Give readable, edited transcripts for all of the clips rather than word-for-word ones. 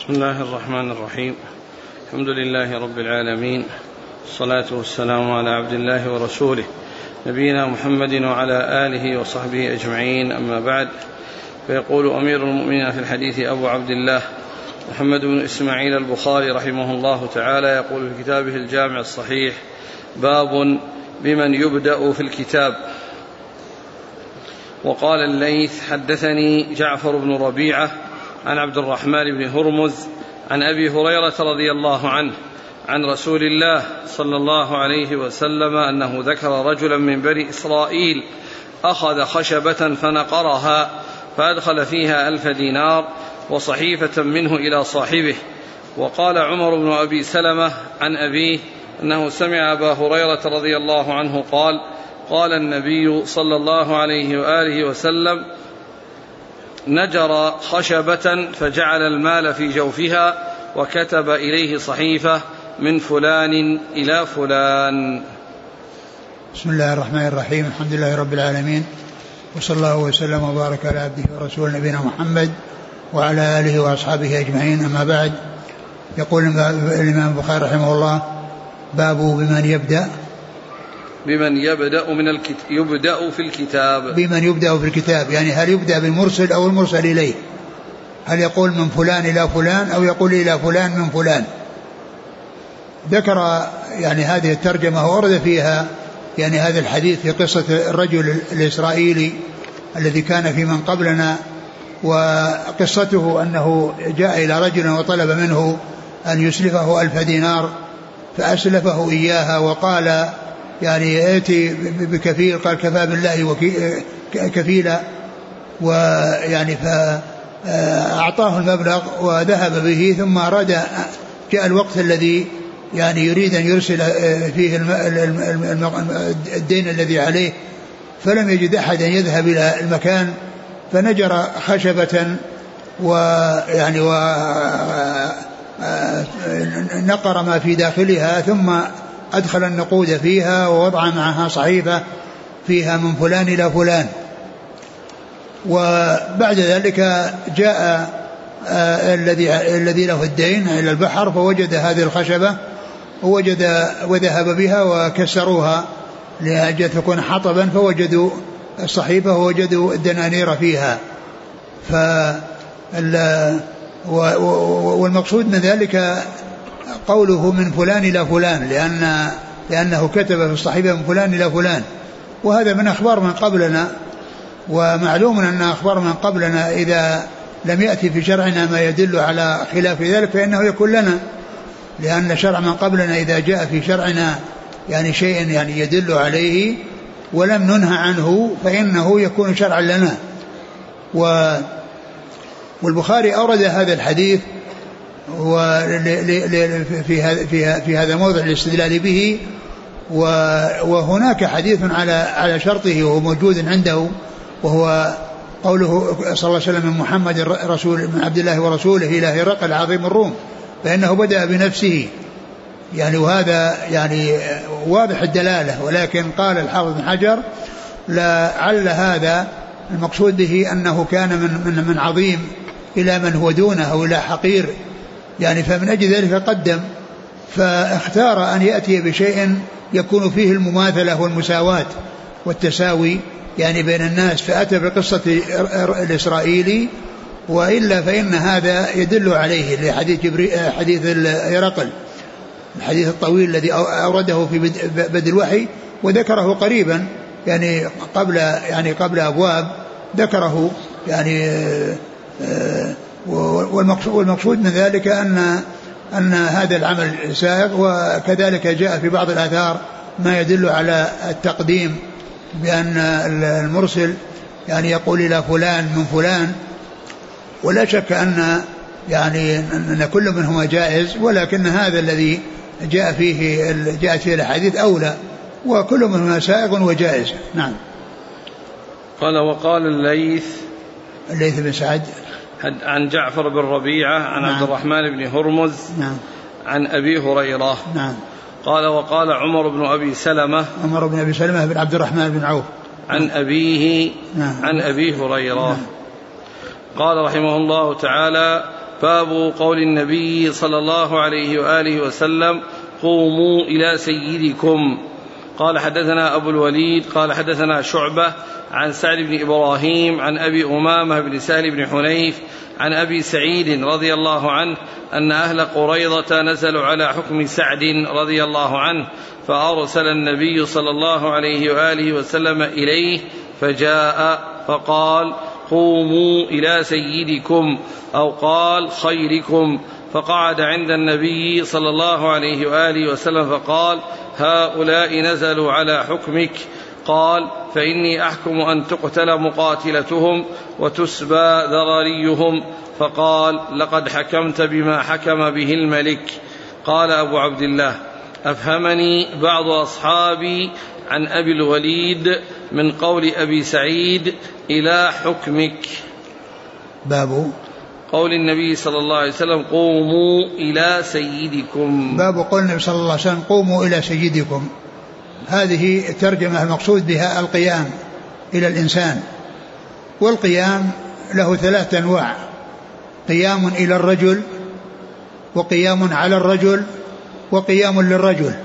بسم الله الرحمن الرحيم. الحمد لله رب العالمين، الصلاة والسلام على عبد الله ورسوله نبينا محمد وعلى آله وصحبه أجمعين، أما بعد. فيقول أمير المؤمنين في الحديث أبو عبد الله محمد بن إسماعيل البخاري رحمه الله تعالى، يقول في كتابه الجامع الصحيح: باب بمن يبدأ في الكتاب. وقال الليث: حدثني جعفر بن ربيعة عن عبد الرحمن بن هرمز عن أبي هريرة رضي الله عنه عن رسول الله صلى الله عليه وسلم أنه ذكر رجلا من بني إسرائيل أخذ خشبة فنقرها فأدخل فيها 1000 دينار وصحيفة منه إلى صاحبه. وقال عمر بن أبي سلمة عن أبيه أنه سمع أبا هريرة رضي الله عنه قال: قال النبي صلى الله عليه وآله وسلم: نجر خشبة فجعل المال في جوفها وكتب إليه صحيفة من فلان إلى فلان. بسم الله الرحمن الرحيم. الحمد لله رب العالمين، وصلى الله وسلم وبارك على عبده ورسوله نبينا محمد وعلى آله وأصحابه أجمعين، أما بعد. يقول الإمام البخاري رحمه الله: باب بمن يبدأ يبدأ في الكتاب. بمن يبدأ في الكتاب، يعني هل يبدأ بالمرسل أو المرسل إليه؟ هل يقول من فلان إلى فلان أو يقول إلى فلان من فلان؟ ذكر يعني هذه الترجمة وورد فيها يعني هذا الحديث في قصة الرجل الإسرائيلي الذي كان في من قبلنا، وقصته أنه جاء إلى رجل وطلب منه أن يسلفه 1000 دينار فأسلفه إياها، وقال يعني ائتي بكفيل، قال كفى بالله كفيلا، ويعني فأعطاه المبلغ وذهب به. ثم أراد جاء الوقت الذي يعني يريد أن يرسل فيه الدين الذي عليه، فلم يجد أحدا يذهب إلى المكان، فنجر خشبة ويعني ونقر ما في داخلها، ثم أدخل النقود فيها ووضع معها صحيفة فيها من فلان إلى فلان. وبعد ذلك جاء الذي له الدين إلى البحر فوجد هذه الخشبة وذهب بها وكسروها لأجل تكون حطبا، فوجدوا الصحيفة ووجدوا الدنانير فيها. والمقصود من ذلك قوله من فلان إلى فلان، لأنه كتب في الصحيفة من فلان إلى فلان، وهذا من أخبار من قبلنا. ومعلوم أن أخبار من قبلنا إذا لم يأتي في شرعنا ما يدل على خلاف ذلك فإنه يكون لنا، لأن شرع من قبلنا إذا جاء في شرعنا يعني شيء يعني يدل عليه ولم ننهى عنه فإنه يكون شرعا لنا. والبخاري أورد هذا الحديث في هذا الموضع الاستدلال به، وهناك حديث على شرطه وهو موجود عنده، وهو قوله صلى الله عليه وسلم: من محمد من عبد الله ورسوله إلى هرقل عظيم الروم، فإنه بدأ بنفسه يعني، وهذا يعني واضح الدلالة. ولكن قال الحافظ بن حجر: لعل هذا المقصود به أنه كان من عظيم إلى من هو دونه أو إلى حقير يعني، فمن أجل ذلك قدم، فاختار أن يأتي بشيء يكون فيه المماثلة والمساواة والتساوي يعني بين الناس، فأتى بقصة الإسرائيلي، وإلا فإن هذا يدل عليه حديث هرقل، الحديث الطويل الذي أورده في بدء الوحي، وذكره قريبا يعني قبل أبواب ذكره يعني. والمقصود من ذلك أن هذا العمل سائغ، وكذلك جاء في بعض الآثار ما يدل على التقديم بأن المرسل يعني يقول إلى فلان من فلان. ولا شك أن يعني أن كل منهما جائز، ولكن هذا الذي جاءت فيه الحديث أولى، وكل منهما سائغ وجائز. نعم. قال: وقال الليث بن سعد عن جعفر بن ربيعة عن عبد الرحمن بن هرمز عن أبي هريرة. قال: وقال عمر بن أبي سلمة بن عبد الرحمن بن عوف عن أبيه عن أبي هريرة. قال رحمه الله تعالى: باب قول النبي صلى الله عليه وآله وسلم قوموا إلى سيدكم. قال حدثنا أبو الوليد قال حدثنا شعبة عن سعد بن إبراهيم عن أبي أمامة بن سهل بن حنيف عن أبي سعيد رضي الله عنه أن أهل قريظة نزلوا على حكم سعد رضي الله عنه فأرسل النبي صلى الله عليه وآله وسلم إليه فجاء فقال قوموا إلى سيدكم أو قال خيركم، فقعد عند النبي صلى الله عليه وآله وسلم فقال هؤلاء نزلوا على حكمك. قال فإني أحكم أن تقتل مقاتلتهم وتسبى ذراريهم. فقال لقد حكمت بما حكم به الملك. قال أبو عبد الله أفهمني بعض أصحابي عن أبي الوليد من قول أبي سعيد إلى حكمك. باب قول النبي صلى الله عليه وسلم قوموا إلى سيدكم. باب قول النبي صلى الله عليه وسلم قوموا إلى سيدكم. هذه الترجمة المقصود بها القيام إلى الإنسان، والقيام له 3 أنواع: قيام إلى الرجل، وقيام على الرجل، وقيام للرجل.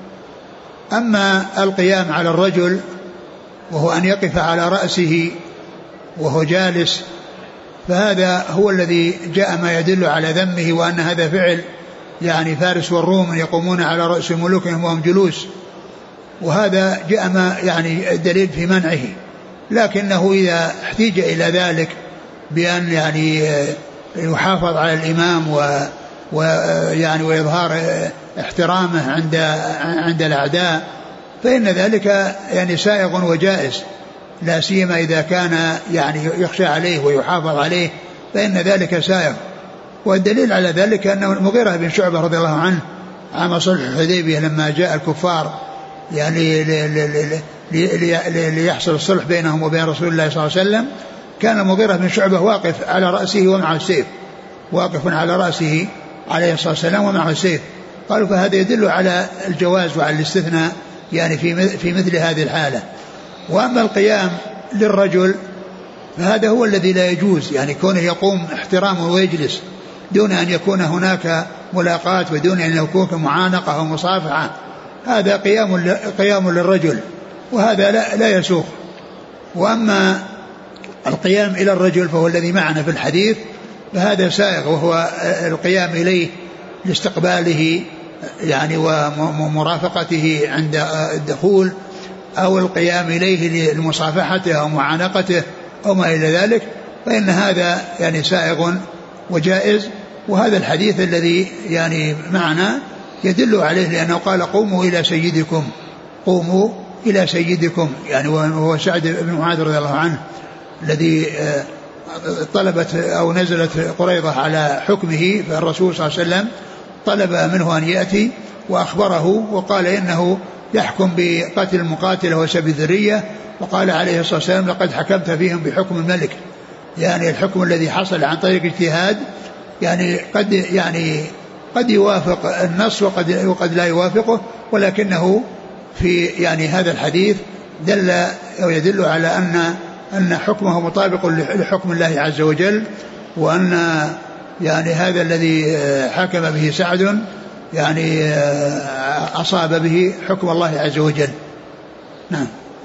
أما القيام على الرجل وهو أن يقف على رأسه وهو جالس، فهذا هو الذي جاء ما يدل على ذمه، وأن هذا فعل يعني فارس والروم يقومون على رأس ملوكهم وهم جلوس، وهذا جاء ما يعني الدليل في منعه. لكنه إذا احتيج إلى ذلك بأن يعني يحافظ على الإمام ويعني ويظهر احترامه عند الأعداء، فإن ذلك يعني سائغ وجائز، لا سيما إذا كان يعني يخشى عليه ويحافظ عليه، فإن ذلك سائغ. والدليل على ذلك أنه المغيرة بن شعبة رضي الله عنه عام صلح الحديبية لما جاء الكفار يعني ليحصل الصلح بينهم وبين رسول الله صلى الله عليه وسلم، كان المغيرة بن شعبة واقف على رأسه ومعه السيف، واقف على رأسه عليه الصلاة والسلام ومعه السيف. قالوا فهذا يدل على الجواز وعلى الاستثناء يعني في مثل هذه الحالة. وأما القيام للرجل فهذا هو الذي لا يجوز، يعني كونه يقوم احترامه ويجلس دون أن يكون هناك ملاقاة ودون أن يكون معانقة أو مصافحة، هذا قيام للرجل، وهذا لا يسوق. وأما القيام إلى الرجل فهو الذي معنا في الحديث، فهذا سائغ، وهو القيام إليه لاستقباله يعني ومرافقته عند الدخول، أو القيام إليه لمصافحته أو معانقته أو ما إلى ذلك، فإن هذا يعني سائغ وجائز. وهذا الحديث الذي يعني معنا يدل عليه، لأنه قال قوموا إلى سيدكم، قوموا إلى سيدكم، يعني وهو سعد بن معاذ رضي الله عنه الذي طلبت أو نزلت قريظة على حكمه، فالرسول صلى الله عليه وسلم طلب منه أن يأتي وأخبره وقال إنه يحكم بقتل المقاتلة وسبي الذرية، وقال عليه الصلاة والسلام لقد حكمت فيهم بحكم الملك، يعني الحكم الذي حصل عن طريق اجتهاد يعني قد يوافق النص وقد لا يوافقه، ولكنه في يعني هذا الحديث دل أو يدل على أن حكمه مطابق لحكم الله عز وجل، وأن يعني هذا الذي حكم به سعد يعني أصاب به حكم الله عز وجل. نعم.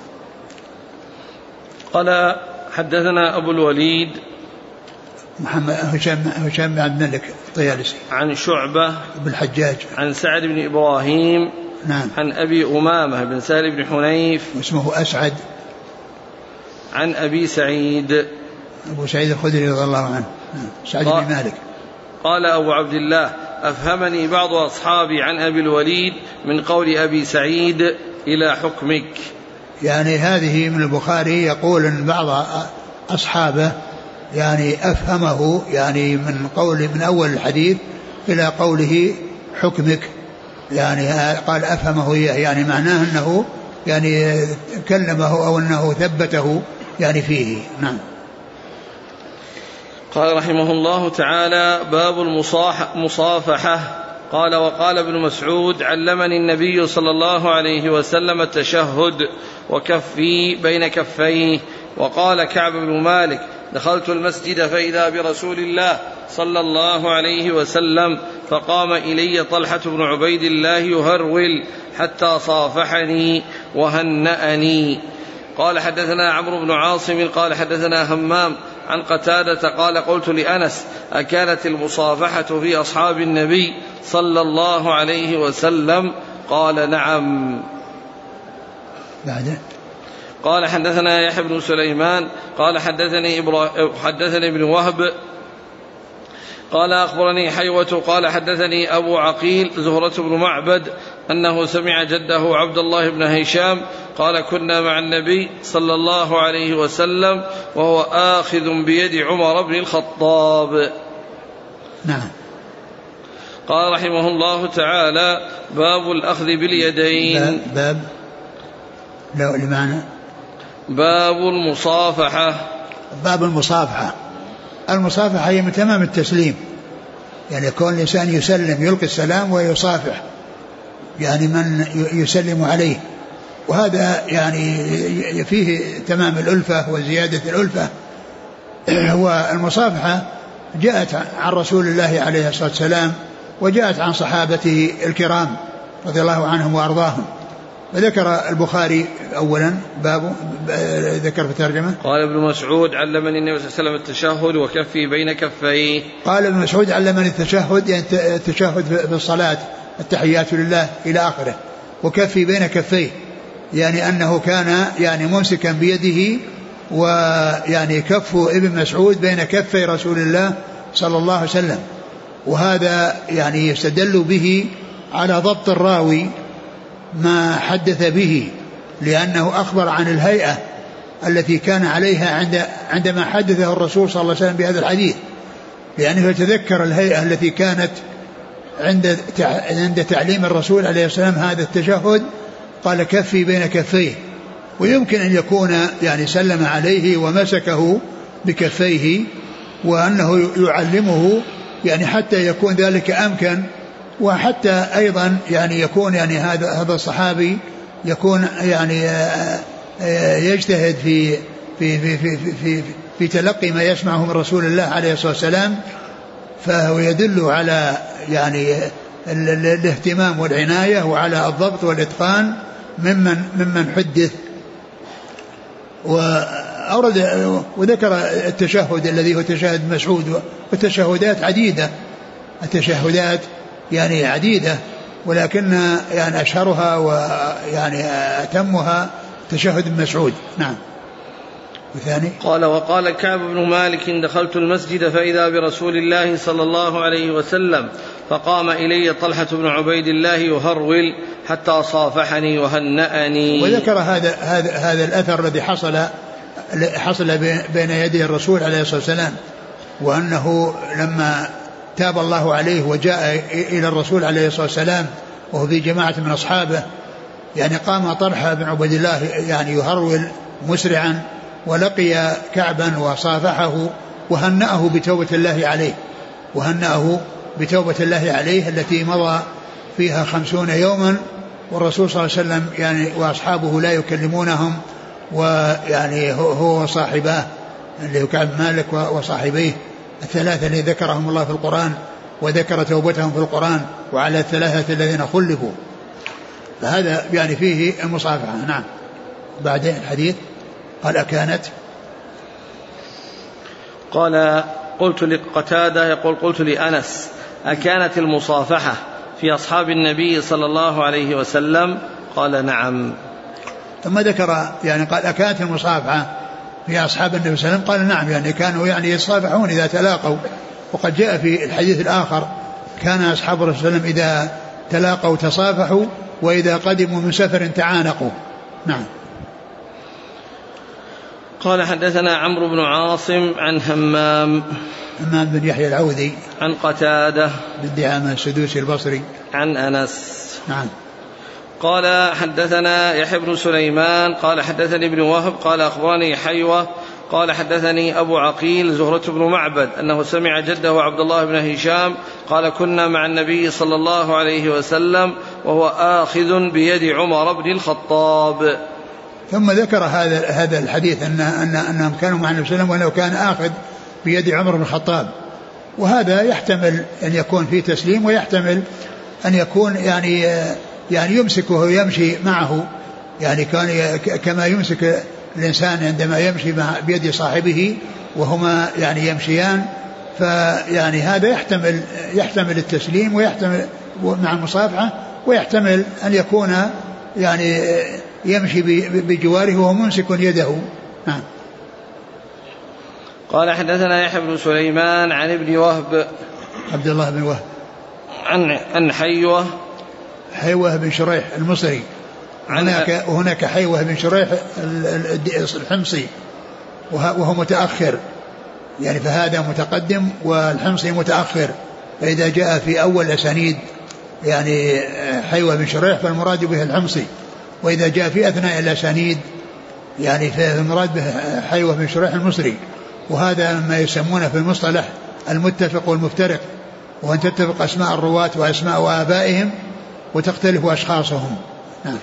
قال حدثنا أبو الوليد محمد هشام بن عبد الملك الطيالسي عن شعبة بن الحجاج عن سعد بن إبراهيم نعم عن أبي أمامة بن سهل بن حنيف واسمه أسعد عن أبي سعيد أبو سعيد الخدري رضي الله عنه سعد بن مالك. قال أبو عبد الله أفهمني بعض أصحابي عن أبي الوليد من قول أبي سعيد إلى حكمك. يعني هذه من البخاري، يقول أن بعض أصحابه يعني أفهمه يعني من أول الحديث إلى قوله حكمك، يعني قال أفهمه إياه، يعني معناه أنه يعني كلمه أو أنه ثبته يعني فيه. نعم. قال رحمه الله تعالى باب المصافحة. قال وقال ابن مسعود علمني النبي صلى الله عليه وسلم التشهد وكفي بين كفيه. وقال كعب بن مالك دخلت المسجد فإذا برسول الله صلى الله عليه وسلم فقام إلي طلحة بن عبيد الله يهرول حتى صافحني وهنأني. قال حدثنا عمرو بن عاصم قال حدثنا همام عن قتادة قال قلت لأنس أكانت المصافحة في أصحاب النبي صلى الله عليه وسلم؟ قال نعم. قال حدثنا يحيى بن سليمان قال حدثني ابن وهب قال أخبرني حيوة قال حدثني أبو عقيل زهرة بن معبد أنه سمع جده عبد الله بن هشام قال كنا مع النبي صلى الله عليه وسلم وهو آخذ بيد عمر بن الخطاب. نعم. قال رحمه الله تعالى باب الأخذ باليدين. باب المصافحة. باب المصافحة. المصافحة هي من تمام التسليم، يعني كون الإنسان يسلم يلقي السلام ويصافح يعني من يسلم عليه، وهذا يعني فيه تمام الألفة وزيادة الألفة. والمصافحة جاءت عن رسول الله عليه الصلاة والسلام وجاءت عن صحابته الكرام رضي الله عنهم وأرضاهم. وذكر البخاري أولا باب ذكر في الترجمة قال ابن مسعود علمني النبي صلى الله عليه وسلم التشهد وكفي بين كفيه. قال ابن مسعود علمني التشهد، يعني التشهد في الصلاة التحيات لله إلى آخره، وكفي بين كفيه يعني أنه كان يعني ممسكا بيده، ويعني كف ابن مسعود بين كفي رسول الله صلى الله عليه وسلم. وهذا يعني يستدل به على ضبط الراوي ما حدث به، لأنه أخبر عن الهيئة التي كان عليها عندما حدثه الرسول صلى الله عليه وسلم بهذا الحديث، لأنه يتذكر الهيئة التي كانت عند تعليم الرسول عليه السلام هذا التشهد، قال كفي بين كفيه. ويمكن أن يكون يعني سلم عليه ومسكه بكفيه، وأنه يعلمه يعني حتى يكون ذلك أمكن، وحتى أيضا يعني يكون يعني هذا الصحابي يكون يعني يجتهد في في في في في, في تلقي ما يسمعه من رسول الله عليه الصلاة والسلام، فهو يدل على يعني الاهتمام والعناية وعلى الضبط والإتقان ممن حدث. وأورد وذكر التشهد الذي هو تشهد مسعود، والتشهدات عديدة، التشهدات يعني عديدة، ولكن يعني أشهرها ويعني أتمها تشهد مسعود. نعم. وثاني قال وقال كعب بن مالك دخلت المسجد فإذا برسول الله صلى الله عليه وسلم فقام إلي طلحة بن عبيد الله يهرول حتى صافحني وهنأني. وذكر هذا الأثر الذي حصل بين يدي الرسول عليه الصلاة والسلام، وأنه لما تاب الله عليه وجاء إلى الرسول عليه الصلاة والسلام وهو في جماعة من أصحابه، يعني قام طلحة بن عبيد الله يعني يهرول مسرعا ولقي كعبا وصافحه وهنأه بتوبة الله عليه، وهنأه بتوبة الله عليه التي مضى فيها 50 يوما، والرسول صلى الله عليه وسلم يعني وأصحابه لا يكلمونهم، ويعني هو صاحباه اللي هو كعب مالك وصاحبيه الثلاثة الذين ذكرهم الله في القرآن وذكر توبتهم في القرآن، وعلى الثلاثة الذين خلفوا، فهذا يعني فيه المصافحة. نعم. بعدين الحديث قال أكانت، قال قلت لقتادة يقول قلت لأنس أكانت المصافحة في أصحاب النبي صلى الله عليه وسلم؟ قال نعم. ثم ذكر يعني قال أكانت المصافحة في أصحاب النبي صلى الله عليه وسلم؟ قال نعم، يعني كانوا يعني يتصافحون إذا تلاقوا. وقد جاء في الحديث الآخر كان أصحاب الرسول صلى الله عليه وسلم إذا تلاقوا تصافحوا، وإذا قدموا من سفر تعانقوا. نعم. قال حدثنا عمرو بن عاصم عن همام بن يحيى العوذي عن قتادة بن دعامة السدوسي البصري عن أنس. نعم. قال حدثنا يحيى بن سليمان قال حدثني ابن وهب قال أخبرني حيوة قال حدثني أبو عقيل زهرة بن معبد أنه سمع جده عبد الله بن هشام قال كنا مع النبي صلى الله عليه وسلم وهو آخذ بيد عمر بن الخطاب. ثم ذكر هذا الحديث أنهم كانوا مع النبي صلى الله عليه وسلم وأنه كان آخذ بيد عمر بن الخطاب، وهذا يحتمل أن يكون فيه تسليم، ويحتمل أن يكون يعني يمسكه ويمشي معه، يعني كان كما يمسك الإنسان عندما يمشي بيد صاحبه وهما يعني يمشيان، فيعني هذا يحتمل التسليم، ويحتمل مع المصافحة، ويحتمل أن يكون يعني يمشي بجواره وهو ممسك يده. نعم. قال حدثنا يحيى بن سليمان عن ابن وهب عبد الله بن وهب عن حيوة بن شريح المصري، هناك حيوة بن شريح الحمصي وهو متأخر، يعني فهذا متقدم والحمصي متأخر، فإذا جاء في أول أسانيد يعني حيوة بن شريح فالمراد به الحمصي، وإذا جاء في أثناء الأسانيد يعني فالمراد به حيوة بن شريح المصري. وهذا ما يسمونه في المصطلح المتفق والمفترق، وأن تتفق أسماء الرواة وأسماء آبائهم وتختلف أشخاصهم. نعم.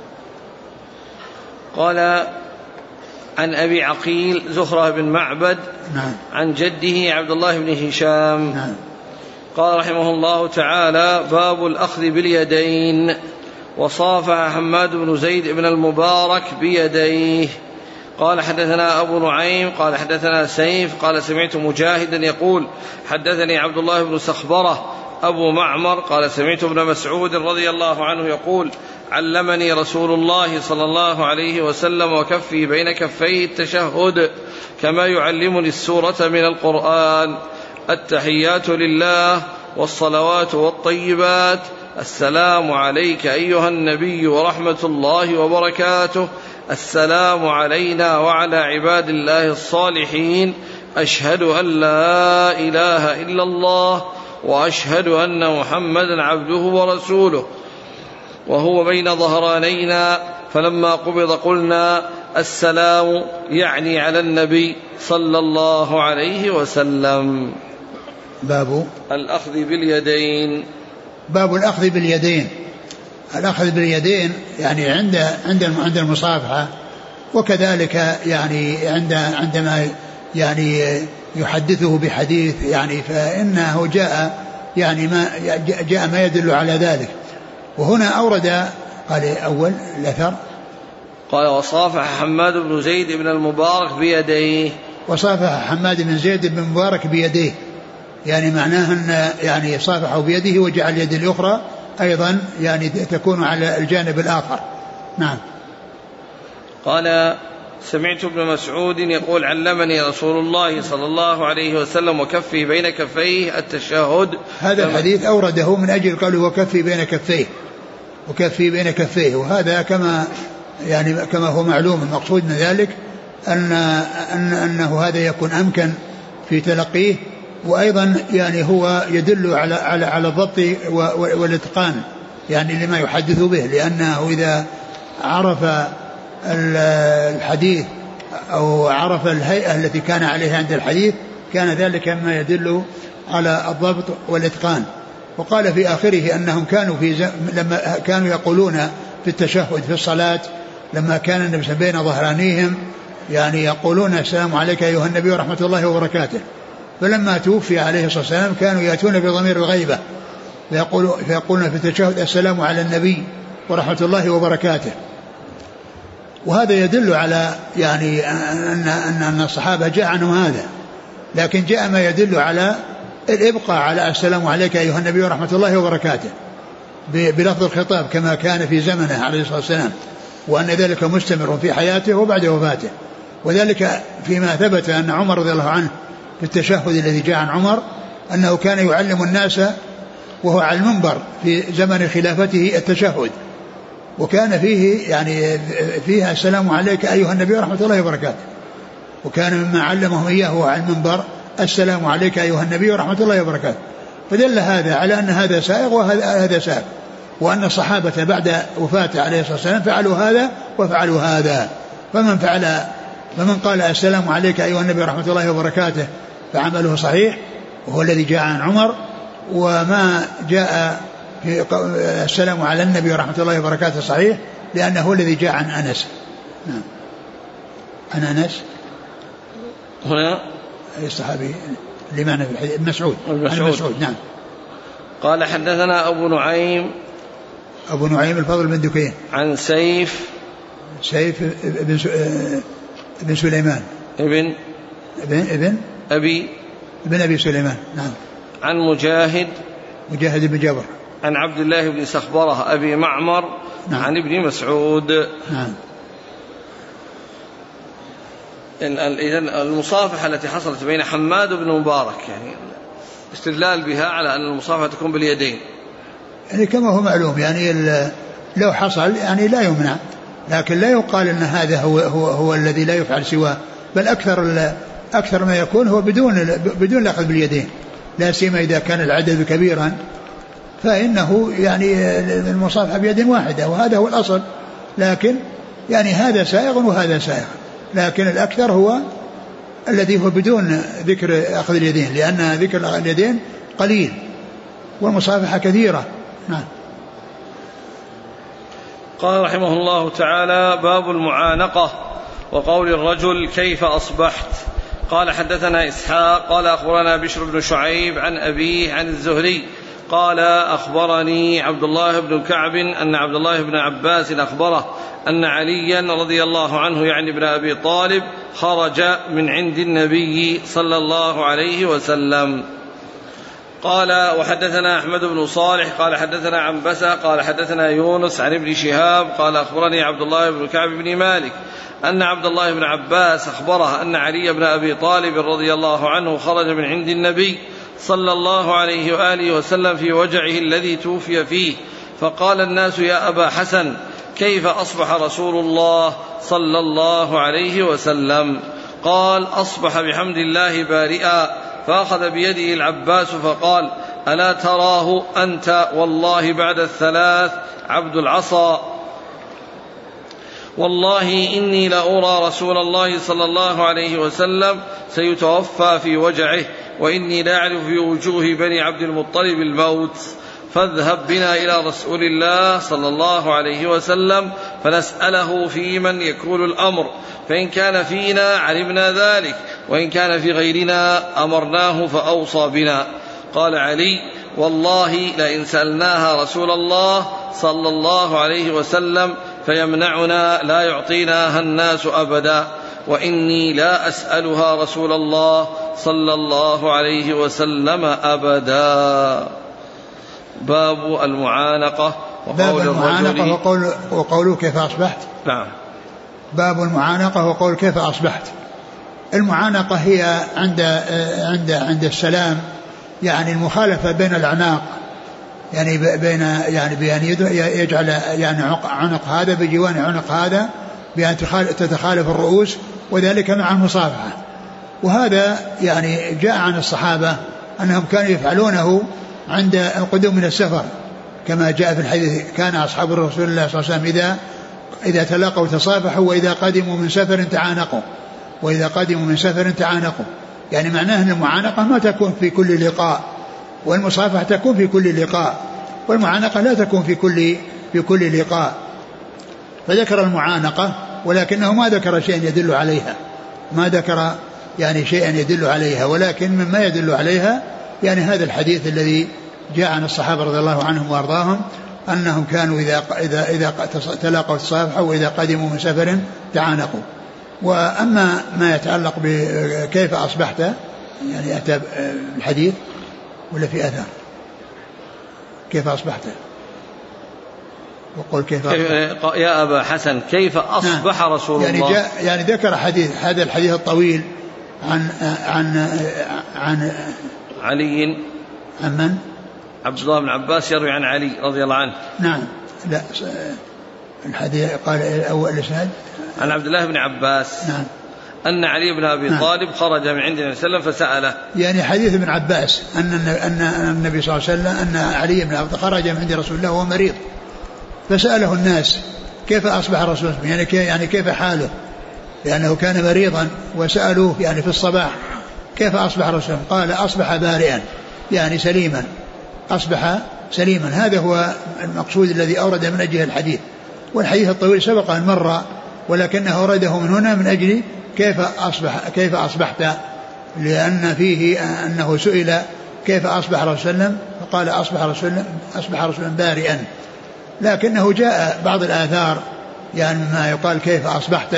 قال عن أبي عقيل زخرة بن معبد نعم. عن جده عبد الله بن هشام. نعم. قال رحمه الله تعالى: باب الأخذ باليدين. وصافح حماد بن زيد بن المبارك بيديه. قال حدثنا أبو نعيم قال حدثنا سيف قال سمعت مجاهدا يقول حدثني عبد الله بن سخبرة أبو معمر قال سمعت ابن مسعود رضي الله عنه يقول: علمني رسول الله صلى الله عليه وسلم وكفي بين كفيه التشهد كما يعلمني السورة من القرآن: التحيات لله والصلوات والطيبات، السلام عليك أيها النبي ورحمة الله وبركاته، السلام علينا وعلى عباد الله الصالحين، أشهد أن لا إله إلا الله وأشهد أن محمدا عبده ورسوله، وهو بين ظهرانينا، فلما قبض قلنا السلام، يعني على النبي صلى الله عليه وسلم. باب الأخذ باليدين. باب الأخذ باليدين. الأخذ باليدين يعني عند المصافحة، وكذلك يعني عندما يعني يحدثه بحديث يعني فإنه جاء ما يدل على ذلك. وهنا أورد قال أول الأثر قال: وصافح حماد بن زيد بن المبارك بيديه. وصافح حماد بن زيد بن المبارك بيديه، يعني معناه أن يعني صافحه بيده وجعل اليد الأخرى أيضا يعني تكون على الجانب الآخر. نعم. قال: سمعت ابن مسعود يقول: علمني رسول الله صلى الله عليه وسلم وكفي بين كفيه التشهد. هذا الحديث أورده من أجل قوله وكفي بين كفيه، وكفي بين كفيه، وهذا كما هو معلوم. المقصود من ذلك أنه هذا يكون أمكن في تلقيه، وأيضا يعني هو يدل على الضبط والإتقان يعني لما يحدث به، لأنه إذا عرف الحديث أو عرف الهيئة التي كان عليها عند الحديث كان ذلك ما يدل على الضبط والإتقان. وقال في آخره أنهم كانوا لما كانوا يقولون في التشهد في الصلاة لما كان النبي بين ظهرانيهم يعني يقولون السلام عليك أيها النبي ورحمة الله وبركاته، فلما توفي عليه الصلاة والسلام كانوا يأتون بضمير الغيبة فيقولون في التشهد السلام على النبي ورحمة الله وبركاته. وهذا يدل على يعني أن الصحابة جاء عنهم هذا، لكن جاء ما يدل على الإبقاء على السلام عليك أيها النبي ورحمة الله وبركاته بلفظ الخطاب كما كان في زمنه عليه الصلاة والسلام، وأن ذلك مستمر في حياته وبعد وفاته. وذلك فيما ثبت أن عمر رضي الله عنه في التشهد الذي جاء عن عمر أنه كان يعلم الناس وهو على المنبر في زمن خلافته التشهد، وكان فيه يعني فيها السلام عليك أيها النبي ورحمة الله وبركاته، وكان مما علمهم إياه وهو على المنبر السلام عليك أيها النبي ورحمة الله وبركاته. فدل هذا على أن هذا سائغ وهذا سائغ، وأن الصحابة بعد وفاته عليه الصلاة والسلام فعلوا هذا وفعلوا هذا. فمن قال السلام عليك أيها النبي ورحمة الله وبركاته فعمله صحيح وهو الذي جاء عن عمر، وما جاء في السلام على النبي ورحمة الله وبركاته صحيح لأنه الذي جاء عن أنس. نعم. عن أنس هنا الصحابي اللي معنا في الحديث مسعود. نعم. قال حدثنا أبو نعيم الفضل بن دكين عن سيف ابن سليمان ابن أبي سليمان. نعم. عن مجاهد بن جبر عن عبد الله بن سخبرة أبي معمر. نعم. عن ابن مسعود. نعم. إذن المصافحة التي حصلت بين حماد بن مبارك يعني استدلال بها على أن المصافحة تكون باليدين يعني كما هو معلوم يعني لو حصل يعني لا يمنع، لكن لا يقال أن هذا هو الذي لا يفعل سواه، بل أكثر ما يكون هو بدون الأخذ باليدين، لا سيما إذا كان العدد كبيرا فإنه يعني المصافحة بيد واحدة وهذا هو الأصل، لكن يعني هذا سائغ وهذا سائغ، لكن الأكثر هو الذي هو بدون ذكر أخذ اليدين، لأن ذكر اليدين قليل والمصافحة كثيرة. نعم. قال رحمه الله تعالى: باب المعانقة وقول الرجل كيف أصبحت. قال حدثنا إسحاق قال أخبرنا بشر بن شعيب عن أبيه عن الزهري قال أخبرني عبد الله بن كعب أن عبد الله بن عباس أخبره أن عليا رضي الله عنه يعني ابن أبي طالب خرج من عند النبي صلى الله عليه وسلم. قال وحدثنا أحمد بن صالح قال حدثنا عنبسة قال حدثنا يونس عن ابن شهاب قال أخبرني عبد الله بن كعب بن مالك أن عبد الله بن عباس أخبره أن علي بن أبي طالب رضي الله عنه خرج من عند النبي صلى الله عليه وآله وسلم في وجعه الذي توفي فيه، فقال الناس: يا أبا حسن كيف أصبح رسول الله صلى الله عليه وسلم؟ قال: أصبح بحمد الله بارئا. فأخذ بيده العباس فقال: ألا تراه أنت والله بعد الثلاث عبد العصا؟ والله إني لأرى رسول الله صلى الله عليه وسلم سيتوفى في وجعه، وإني لا أعرف في وجوه بني عبد المطلب الموت، فاذهب بنا إلى رسول الله صلى الله عليه وسلم فنسأله في من يكون الأمر، فإن كان فينا علمنا ذلك، وإن كان في غيرنا أمرناه فأوصى بنا. قال علي: والله لئن سألناها رسول الله صلى الله عليه وسلم فيمنعنا لا يعطيناها الناس أبدا، وإني لا أسألها رسول الله صلى الله عليه وسلم أبدا. باب المعانقة وقوله كيف أصبحت. نعم. باب المعانقة وقول كيف أصبحت. المعانقة هي عند السلام يعني المخالفة بين الأعناق، يعني بأن يجعل يعني عنق هذا بجوان عنق هذا بأن تتخالف الرؤوس، وذلك مع المصافحة. وهذا يعني جاء عن الصحابة أنهم كانوا يفعلونه عند القدوم من السفر، كما جاء في الحديث: كان أصحاب رسول الله صلى الله عليه وسلم إذا تلاقوا تصافحوا، وإذا قدموا من سفر تعانقوا. يعني معناه أن المعانقة ما تكون في كل لقاء، والمصافحة تكون في كل لقاء، والمعانقة لا تكون في كل لقاء. فذكر المعانقة ولكنه ما ذكر شيئا يدل عليها، ولكن مما يدل عليها يعني هذا الحديث الذي جاء عن الصحابة رضي الله عنهم وارضاهم أنهم كانوا إذا تلاقوا تصافحوا، وإذا قدموا من سفر تعانقوا. وأما ما يتعلق بكيف أصبحت يعني أتى الحديث ولا في أثر كيف أصبحت، وقل كيف أصبحت يا أبا حسن كيف أصبح رسول يعني الله. يعني ذكر هذا الحديث الطويل عن علي. عن من؟ عبد الله بن عباس يروي عن علي رضي الله عنه. نعم. لا الحديث قال أول الإسناد عن عبد الله بن عباس. نعم. أن علي بن أبي طالب خرج من عند النبي صلى الله عليه وسلم فسأله، يعني حديث ابن عباس أن النبي صلى الله عليه وسلم أن علي بن أبي طالب خرج من عند رسول الله وهو مريض، فسأله الناس كيف أصبح الرسول، يعني كيف حاله، لأنه كان مريضا، وسألوه يعني في الصباح كيف أصبح الرسول، قال: أصبح بارئا، يعني سليما، أصبح سليما. هذا هو المقصود الذي أورد من أجله الحديث. والحديث الطويل سبق أن مر ولكنه أورده من هنا من أجل كيف أصبحت، لأن فيه أنه سئل كيف أصبح رسول الله صلى الله عليه وسلم فقال أصبح رسولا بارئا، لكنه جاء بعض الآثار يعني ما يقال كيف أصبحت،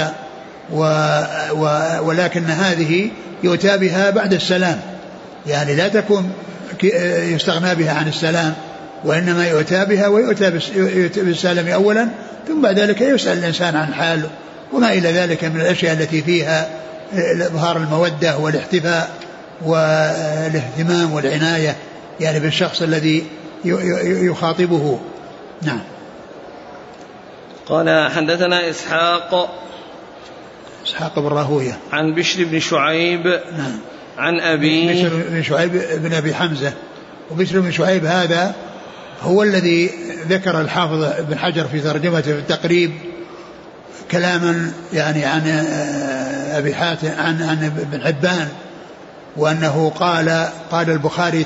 ولكن هذه يؤتى بها بعد السلام، يعني لا تكون يستغنى بها عن السلام، وإنما يؤتى بها ويؤتى بالسلام أولا، ثم بعد ذلك يسأل الإنسان عن حاله وما إلى ذلك من الأشياء التي فيها إظهار المودة والاحتفاء والاهتمام والعناية يعني بالشخص الذي يخاطبه. نعم. قال حدثنا إسحاق بن راهوية عن بشر بن شعيب. نعم. عن أبي بشر بن شعيب بن أبي حمزة. وبشر بن شعيب هذا هو الذي ذكر الحافظ ابن حجر في ترجمته في التقريب كلاما يعني عن أبي حاتم عن ابن حبان، وأنه قال البخاري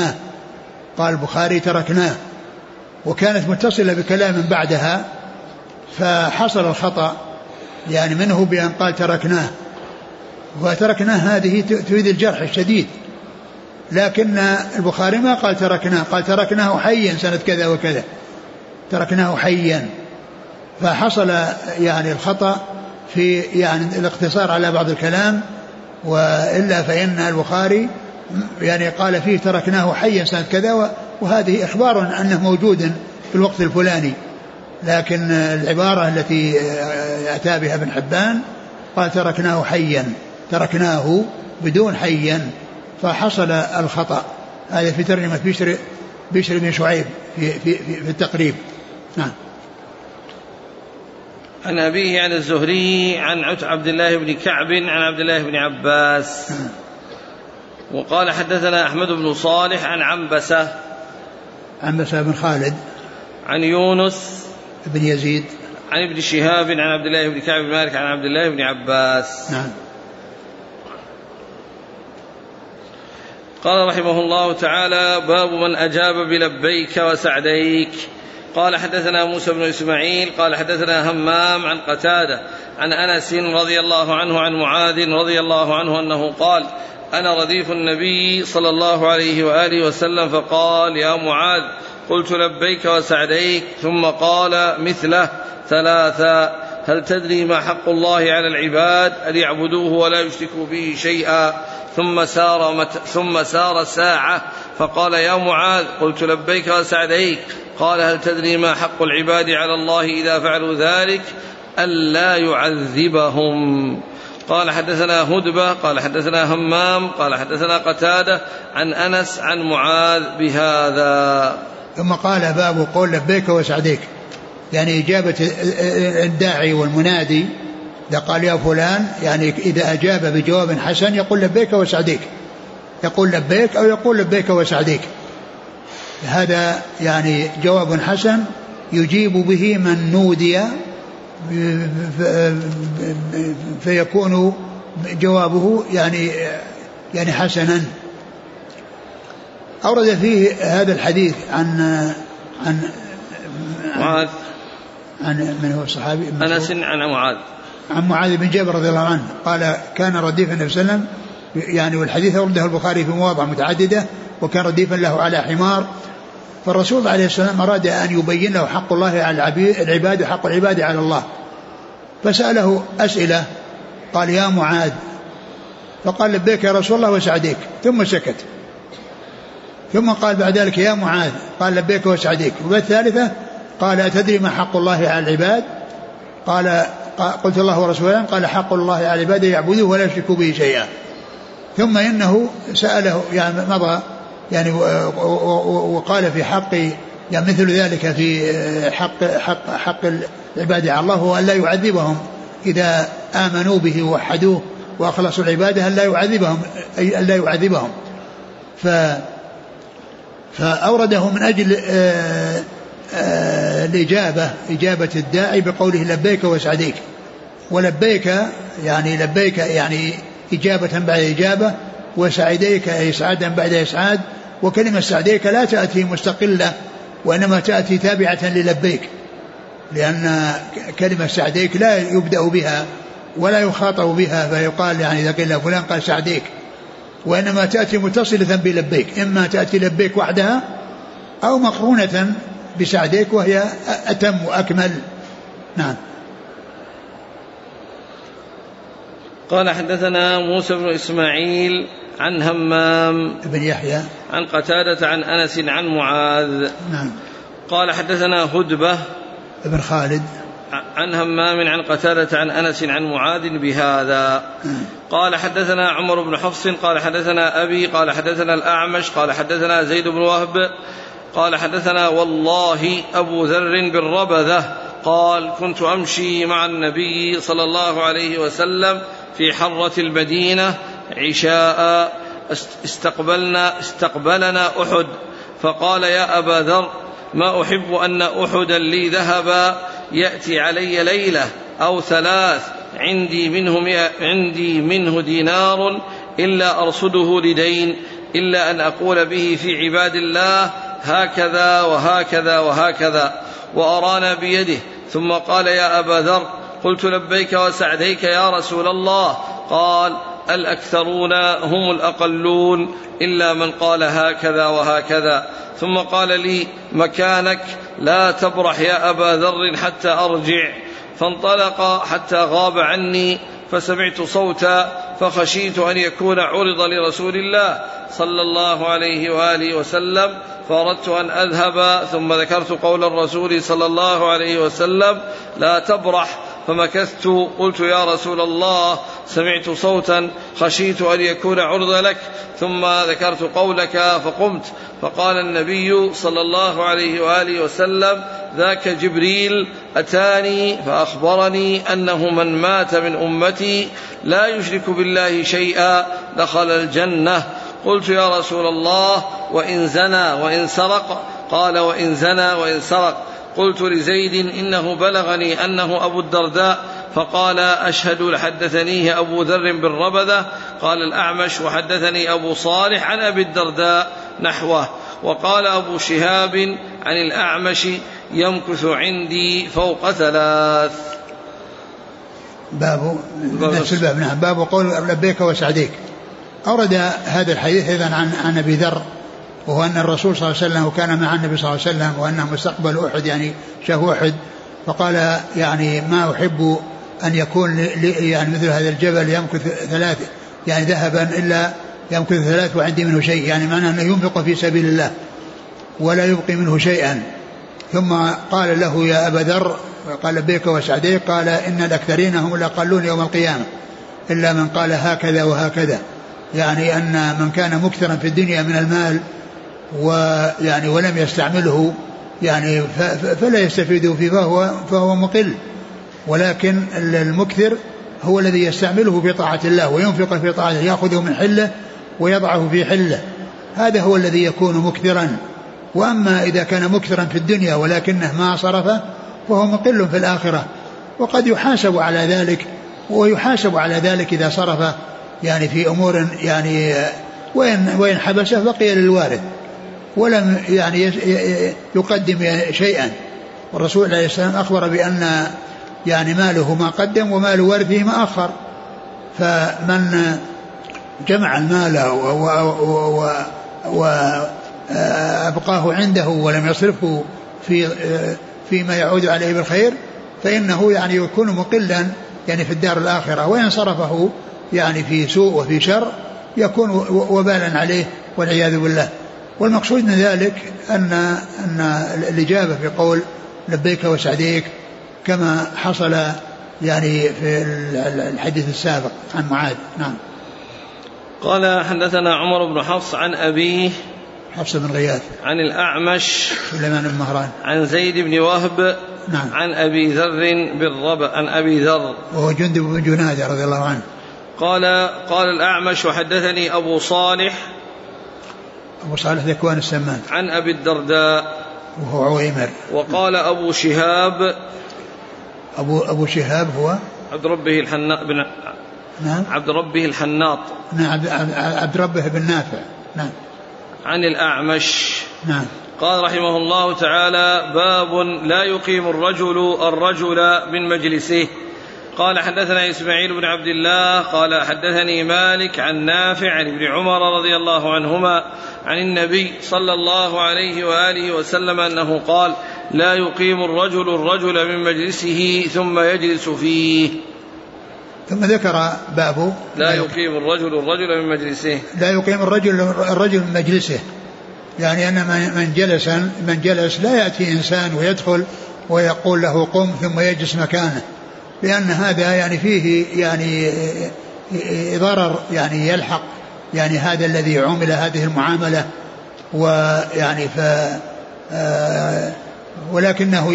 تركناه، وكانت متصلة بكلام بعدها فحصل الخطأ يعني منه بأن قال تركناه، وتركناه هذه تريد الجرح الشديد، لكن البخاري ما قال تركناه، قال تركناه حيا سنة كذا وكذا، تركناه حيا، فحصل يعني الخطأ في يعني الاقتصار على بعض الكلام، وإلا فإن البخاري يعني قال فيه تركناه حيا سنة كذا، وهذه إخبار أنه موجود في الوقت الفلاني، لكن العبارة التي أتى بها ابن حبان قال تركناه حيا، تركناه بدون حيا، فحصل الخطأ. هذا في ترجمة بشر بن شعيب في التقريب. نعم. عن أبيه عن الزهري عن عبد الله بن كعب عن عبد الله بن عباس. وقال حدثنا أحمد بن صالح عن عنبسة بن خالد عن يونس بن يزيد عن ابن شهاب عن عبد الله بن كعب بن مالك عن عبد الله بن عباس. نعم. قال رحمه الله تعالى: باب من أجاب بلبيك وسعديك. قال حدثنا موسى بن إسماعيل قال حدثنا همام عن قتادة عن أنس رضي الله عنه عن معاذ رضي الله عنه أنه قال: أنا رديف النبي صلى الله عليه وآله وسلم، فقال: يا معاذ، قلت لبيك وسعديك، ثم قال مثله ثلاثا: هل تدري ما حق الله على العباد أن يعبدوه ولا يشركوا به شيئا؟ ثم سار ساعة فقال: يا معاذ، قلت لبيك وسعديك. قال: هل تدري ما حق العباد على الله إذا فعلوا ذلك؟ ألا يعذبهم. قال حدثنا هدبة قال حدثنا همام قال حدثنا قتادة عن أنس عن معاذ بهذا. ثم قال: باب قول لبيك وسعديك، يعني إجابة الداعي والمنادي. إذا قال يا فلان، يعني إذا أجاب بجواب حسن يقول لبيك وسعديك، يقول لبيك أو يقول لبيك وسعديك، هذا يعني جواب حسن يجيب به من نودي، فيكون جوابه يعني حسنا. أورد فيه هذا الحديث عن معاذ، من هو الصحابي؟ أنس عن معاذ بن جبل رضي الله عنه قال: كان رديف النبي صلى الله عليه وسلم، يعني والحديث أورده البخاري في مواضع متعددة، وكان رديفا له على حمار، فالرسول عليه السلام أراد أن يبين له حق الله على العباد وحق العباد على الله، فسأله أسئلة، قال: يا معاذ، فقال: لبيك يا رسول الله وسعديك، ثم سكت، ثم قال بعد ذلك: يا معاذ، قال: لبيك وسعديك، وبالثالثة قال: أتدري ما حق الله على العباد؟ قال: قلت الله ورسوله. قال: حق الله على العباد يعبدوه ولا يشركوا به شيئا. ثم إنه سأله يعني مضى يعني وقال في حق يعني مثل ذلك في حق العباد على الله هو أن لا يعذبهم إذا آمنوا به ووحدوه وأخلصوا العبادة، أن لا يعذبهم فأورده من أجل إجابة الداعي بقوله لبيك وسعديك. ولبيك يعني لبيك يعني إجابة بعد إجابة، وسعديك إسعادا بعد إسعاد. وكلمة سعديك لا تأتي مستقلة، وإنما تأتي تابعة للبيك، لأن كلمة سعديك لا يبدأ بها ولا يخاطب بها فيقال يعني إذا قيل فلان قال سعديك، وإنما تأتي متصلة بلبيك، إما تأتي لبيك وحدها أو مقرونة بسعديك وهي أتم وأكمل. نعم. قال حدثنا موسى بن إسماعيل عن همام بن يحيى عن قتادة عن أنس عن معاذ. نعم. قال حدثنا هدبة بن خالد عن همام عن قتادة عن أنس عن معاذ بهذا. قال حدثنا عمر بن حفص قال حدثنا أبي قال حدثنا الأعمش قال حدثنا زيد بن وهب قال حدثنا والله أبو ذر بالربذة قال كنت أمشي مع النبي صلى الله عليه وسلم في حرة المدينة عشاء استقبلنا أحد فقال يا أبا ذر ما أحب أن أحدا لي ذهبا يأتي علي ليلة أو ثلاث عندي منه دينار إلا أرصده لدين إلا أن أقول به في عباد الله هكذا وهكذا وهكذا وأرانا بيده ثم قال يا أبا ذر قلت لبيك وسعديك يا رسول الله قال الأكثرون هم الأقلون إلا من قال هكذا وهكذا ثم قال لي مكانك لا تبرح يا أبا ذر حتى أرجع فانطلق حتى غاب عني فسمعت صوتا فخشيت أن يكون عرض لرسول الله صلى الله عليه وآله وسلم فأردت أن أذهب ثم ذكرت قول الرسول صلى الله عليه وسلم لا تبرح فمكثت قلت يا رسول الله سمعت صوتا خشيت أن يكون عرض لك ثم ذكرت قولك فقمت فقال النبي صلى الله عليه وآله وسلم ذاك جبريل أتاني فأخبرني أنه من مات من أمتي لا يشرك بالله شيئا دخل الجنة. قلت يا رسول الله وإن زنى وإن سرق قال وإن زنى وإن سرق. قلت لزيد إنه بلغني أنه أبو الدرداء فقال أشهد لحدثنيه أبو ذر بالربذة. قال الأعمش وحدثني أبو صالح عن أبي الدرداء نحوه. وقال أبو شهاب عن الأعمش يمكث عندي فوق 3. باب قول لبيك وسعديك. أورد هذا الحديث أيضا عن أبي ذر وهو أن الرسول صلى الله عليه وسلم وكان مع النبي صلى الله عليه وسلم وأنه مستقبل أحد يعني شاف أحد فقال يعني ما أحب أن يكون يعني مثل هذا الجبل يمكث 3 يعني ذهبا إلا يمكث 3 وعندي منه شيء يعني معناه أنه ينفق في سبيل الله ولا يبقي منه شيئا. ثم قال له يا أبا ذر قال لبيك وسعديك قال إن الأكثرين هم الأقلون يوم القيامة إلا من قال هكذا وهكذا يعني أن من كان مكثرا في الدنيا من المال ويعني ولم يستعمله يعني فلا يستفيد فيه فهو مقل ولكن المكثر هو الذي يستعمله في طاعة الله وينفق في طاعته يأخذه من حله ويضعه في حله هذا هو الذي يكون مكثرا. وأما إذا كان مكثرا في الدنيا ولكنه ما صرفه فهو مقل في الآخرة وقد يحاسب على ذلك ويحاسب على ذلك إذا صرف يعني في أمور يعني وإن حبسه بقي للوارث ولم يعني يقدم شيئا. والرسول عليه السلام أخبر بأن يعني ماله ما قدم ومال ورثه ما أخر. فمن جمع المال وأبقاه عنده ولم يصرفه فيما يعود عليه بالخير فإنه يعني يكون مقلا يعني في الدار الآخرة وإن صرفه يعني في سوء وفي شر يكون وبالا عليه والعياذ بالله. والمقصود من ذلك أن الإجابة في قول لبيك وسعديك كما حصل يعني في الحديث السابق عن معاذ. نعم. قال حدثنا عمر بن حفص عن أبيه حفص بن غياث عن الأعمش سليمان بن مهران عن زيد بن وهب نعم. عن أبي ذر عن أبي ذر وهو جندب بن جنادة رضي الله عنه. قال الأعمش وحدثني أبو صالح ذكوان السمان عن أبي الدرداء وهو عويمر. وقال أبو شهاب أبو شهاب هو عبد ربه الحناط نعم. عبد ربه الحناط نعم. عبد ربه بن نافع. نعم. عن الأعمش نعم. قال رحمه الله تعالى: باب لا يقيم الرجل من مجلسه. قال حدثنا إسماعيل بن عبد الله قال حدثني مالك عن نافع عن ابن عمر رضي الله عنهما عن النبي صلى الله عليه وآله وسلم أنه قال: لا يقيم الرجل من مجلسه ثم يجلس فيه. ثم ذكر باب لا يقيم الرجل من مجلسه. لا يقيم الرجل من مجلسه، يعني أن من جلس لا يأتي إنسان ويدخل ويقول له قم ثم يجلس مكانه، لأن هذا يعني فيه يعني ضرر يعني يلحق يعني هذا الذي عمل هذه المعاملة، ويعني ولكنه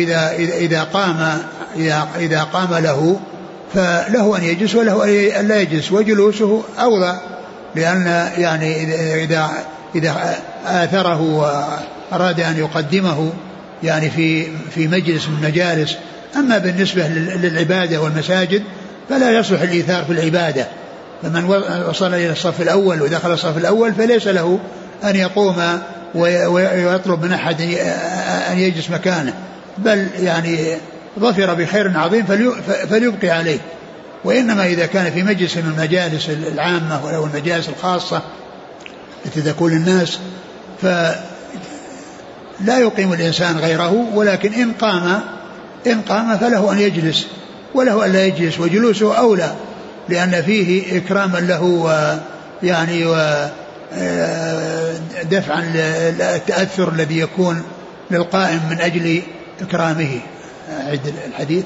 إذا قام له فله أن يجلس وله أن لا يجلس، وجلوسه أولى، لأن يعني إذا آثره وأراد أن يقدمه يعني في مجلس من المجالس. أما بالنسبة للعبادة والمساجد فلا يصلح الإيثار في العبادة، فمن وصل إلى الصف الأول ودخل الصف الأول فليس له أن يقوم ويطلب من أحد أن يجلس مكانه، بل يعني ظفر بخير عظيم فليبقي عليه. وإنما إذا كان في مجلس من المجالس العامة أو المجالس الخاصة التي تكون الناس فلا يقيم الإنسان غيره، ولكن إن قام فله أن يجلس وله أن لا يجلس، وجلوسه أولى لأن فيه إكراما له ويعني ودفعا التأثر الذي يكون للقائم من أجل إكرامه. عد الحديث.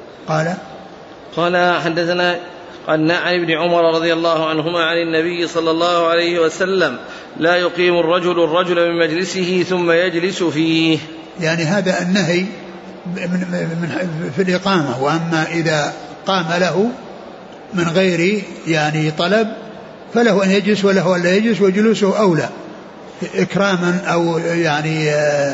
قال حدثنا عن ابن عمر رضي الله عنهما عن النبي صلى الله عليه وسلم: لا يقيم الرجل من مجلسه ثم يجلس فيه. يعني هذا النهي في الإقامة، وأما إذا قام له من غير يعني طلب فله أن يجلس وله أن لا يجلس، وجلوسه أولى إكراما أو يعني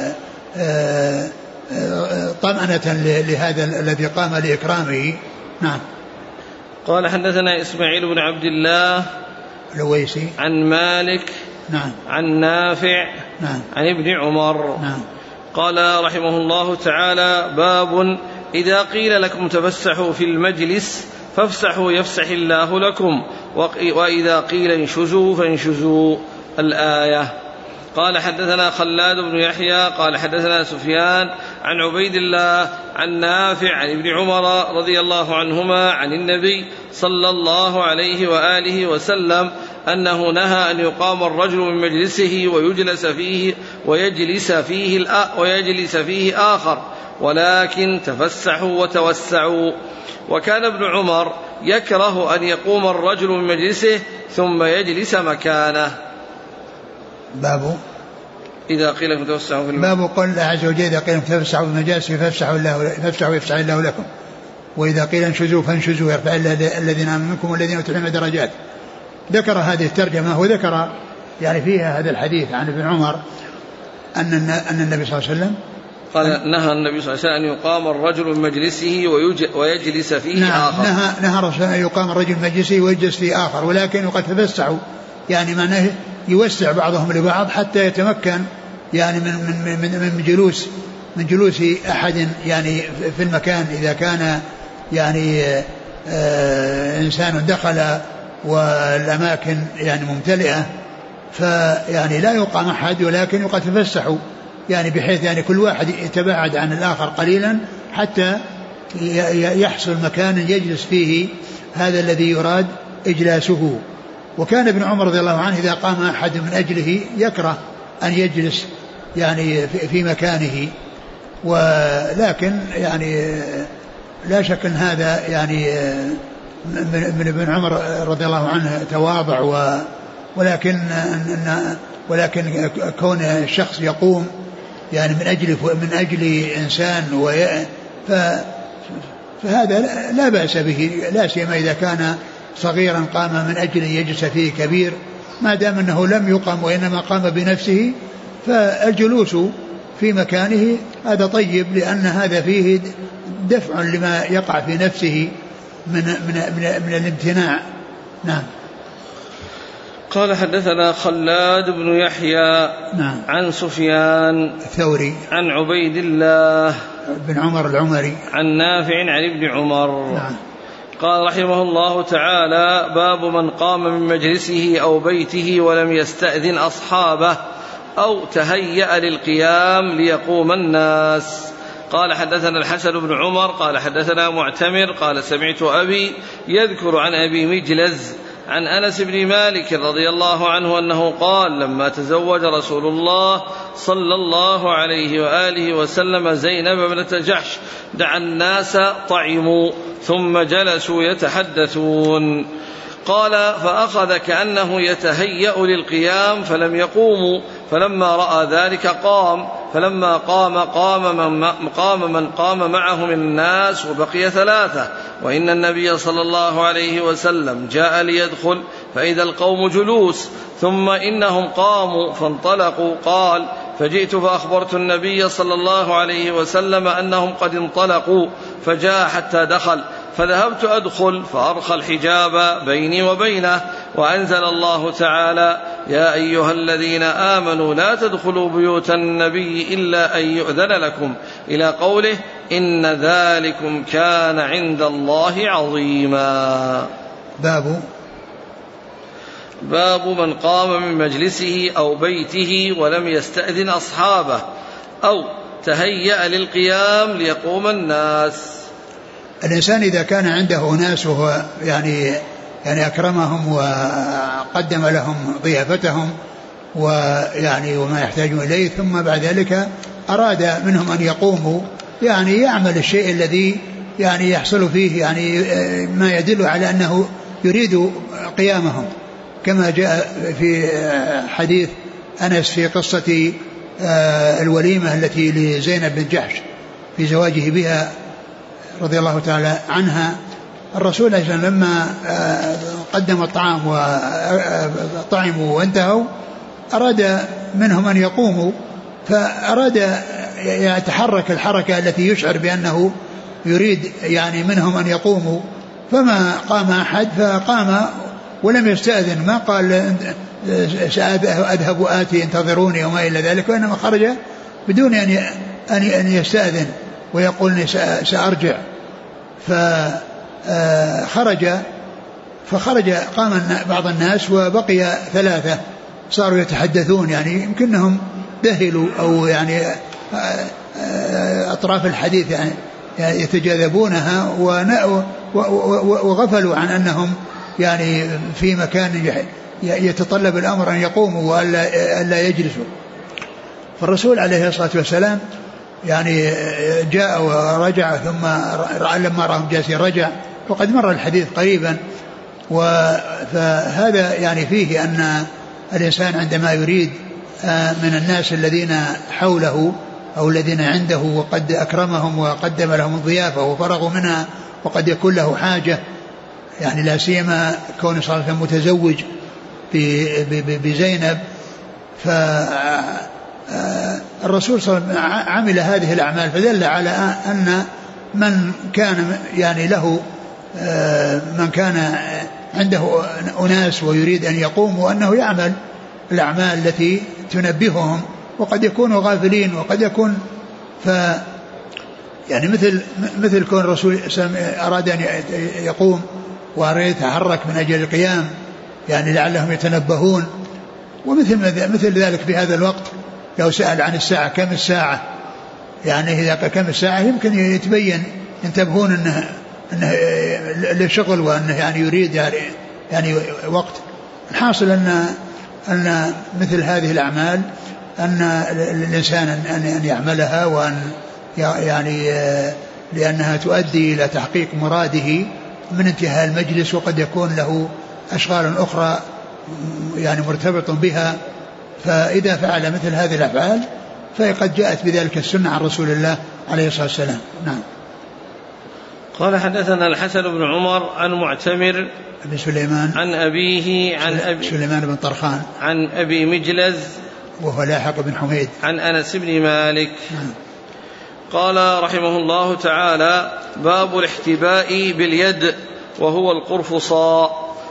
طمأنة لهذا الذي قام لإكرامه. نعم. قال حدثنا إسماعيل بن عبد الله الويسي عن مالك نعم عن نافع نعم عن ابن عمر نعم. قال رحمه الله تعالى: باب إذا قيل لكم تفسحوا في المجلس فافسحوا يفسح الله لكم، وإذا قيل انشزوا فانشزوا. الآية. قال حدثنا خلاد بن يحيى قال حدثنا سفيان عن عبيد الله عن نافع عن ابن عمر رضي الله عنهما عن النبي صلى الله عليه وآله وسلم أنه نهى أن يقام الرجل من مجلسه ويجلس فيه آخر، ولكن تفسحوا وتوسعوا. وكان ابن عمر يكره أن يقوم الرجل من مجلسه ثم يجلس مكانه. باب إذا قيل لكم تفسحوا في المجالس. باب قول الله عز وجل: إذا قيل لكم تفسحوا في المجالس فافسحوا يفسح الله لكم، وإذا قيل انشزوا فانشزوا يرفع الذين آمنوا منكم والذين أوتوا العلم درجات. ذكر هذه الترجمة وذكر يعني فيها هذا الحديث عن ابن عمر أن النبي صلى الله عليه وسلم قال: نهى النبي صلى الله عليه وسلم أن يقام الرجل من مجلسه ويجلس فيه آخر. نهى الرسول أن يقام الرجل من مجلسه ويجلس فيه آخر، ولكن قد تفسحوا يعني معناه يوسع بعضهم لبعض حتى يتمكن يعني من جلوس أحد يعني في المكان. إذا كان يعني إنسان دخل والأماكن يعني ممتلئة فيعني لا يقام أحد، ولكن قد تفسحوا يعني بحيث يعني كل واحد يتباعد عن الآخر قليلا حتى يحصل مكان يجلس فيه هذا الذي يراد إجلاسه. وكان ابن عمر رضي الله عنه إذا قام أحد من أجله يكره أن يجلس يعني في مكانه، ولكن يعني لا شك أن هذا يعني من ابن عمر رضي الله عنه تواضع، ولكن كون الشخص يقوم يعني من أجل إنسان فهذا لا بأس به، لا سيما إذا كان صغيرا قام من أجل يجلس فيه كبير، ما دام أنه لم يقم وإنما قام بنفسه فالجلوس في مكانه هذا طيب، لأن هذا فيه دفع لما يقع في نفسه من الامتناع. نعم. قال حدثنا خلاد بن يحيى نعم. عن سفيان الثوري عن عبيد الله بن عمر العمري عن نافع عن ابن عمر. نعم. قال رحمه الله تعالى: باب من قام من مجلسه أو بيته ولم يستأذن أصحابه أو تهيأ للقيام ليقوم الناس. قال حدثنا الحسن بن عمر قال حدثنا معتمر قال سمعت أبي يذكر عن أبي مجلز عن أنس بن مالك رضي الله عنه أنه قال: لما تزوج رسول الله صلى الله عليه وآله وسلم زينب ابنة جحش دعا الناس طعموا ثم جلسوا يتحدثون. قال: فأخذ كأنه يتهيأ للقيام فلم يقوموا، فلما رأى ذلك قام، فلما قام من قام معه من الناس وبقي ثلاثة، وإن النبي صلى الله عليه وسلم جاء ليدخل فإذا القوم جلوس، ثم إنهم قاموا فانطلقوا. قال: فجئت فأخبرت النبي صلى الله عليه وسلم أنهم قد انطلقوا، فجاء حتى دخل، فذهبت أدخل فأرخى الحجاب بيني وبينه، وأنزل الله تعالى: يا أيها الذين آمنوا لا تدخلوا بيوت النبي إلا أن يؤذن لكم، إلى قوله: إن ذلكم كان عند الله عظيما. باب من قام من مجلسه أو بيته ولم يستأذن أصحابه أو تهيأ للقيام ليقوم الناس. الإنسان إذا كان عنده ناس وهو يعني أكرمهم وقدم لهم ضيافتهم وما يحتاجون إليه، ثم بعد ذلك أراد منهم أن يقوموا، يعني يعمل الشيء الذي يعني يحصل فيه يعني ما يدل على أنه يريد قيامهم، كما جاء في حديث أنس في قصة الوليمة التي لزينب بن جحش في زواجه بها رضي الله تعالى عنها. الرسول صلى الله عليه وسلم لما قدم الطعام وطعموا وانتهوا أراد منهم أن يقوموا، فأراد يتحرك الحركة التي يشعر بأنه يريد يعني منهم أن يقوموا، فما قام أحد، فقام ولم يستأذن، ما قال سأذهب آتي انتظروني وما إلى ذلك، وإنما خرج بدون أن يستأذن ويقول سأرجع. فخرج قام بعض الناس وبقي ثلاثة صاروا يتحدثون، يعني يمكنهم ذهلوا أو يعني أطراف الحديث يعني يتجاذبونها وغفلوا عن أنهم يعني في مكان يتطلب الأمر أن يقوموا وألا يجلسوا. فالرسول عليه الصلاة والسلام يعني جاء ورجع، ثم لما رأهم جالسين رجع، وقد مر الحديث قريبا. فهذا يعني فيه أن الإنسان عندما يريد من الناس الذين حوله أو الذين عنده وقد أكرمهم وقدم لهم الضيافة وفرغوا منها، وقد يكون له حاجة، يعني لا سيما كون صلى الله عليه وسلم متزوج بزينب، فالرسول صلى الله عليه وسلم عمل هذه الأعمال، فدل على أن من كان يعني له من كان عنده أناس ويريد أن يقوم، وأنه يعمل الأعمال التي تنبههم، وقد يكونوا غافلين، وقد يكون يعني مثل كون الرسول أراد أن يقوم وأراد يتحرك من أجل القيام، يعني لعلهم يتنبهون. ومثل ذلك في هذا الوقت لو سأل عن الساعة كم الساعة، يعني إذا كم الساعة يمكن يتبين ينتبهون أنه لشغل، وأنه يعني يريد يعني وقت. الحاصل أن مثل هذه الأعمال أن الإنسان أن يعملها، وأن يعني لأنها تؤدي إلى تحقيق مراده من انتهاء المجلس، وقد يكون له أشغال أخرى يعني مرتبط بها. فإذا فعل مثل هذه الأفعال فقد جاءت بذلك السنة عن رسول الله عليه الصلاة والسلام. نعم. قال حدثنا الحسن بن عمر عن معتمر بن سليمان عن أبيه عن أبي سليمان بن طرخان عن أبي مجلز وهو لاحق بن حميد عن أنس بن مالك. نعم. قال رحمه الله تعالى: باب الاحتباء باليد وهو القرفصاء.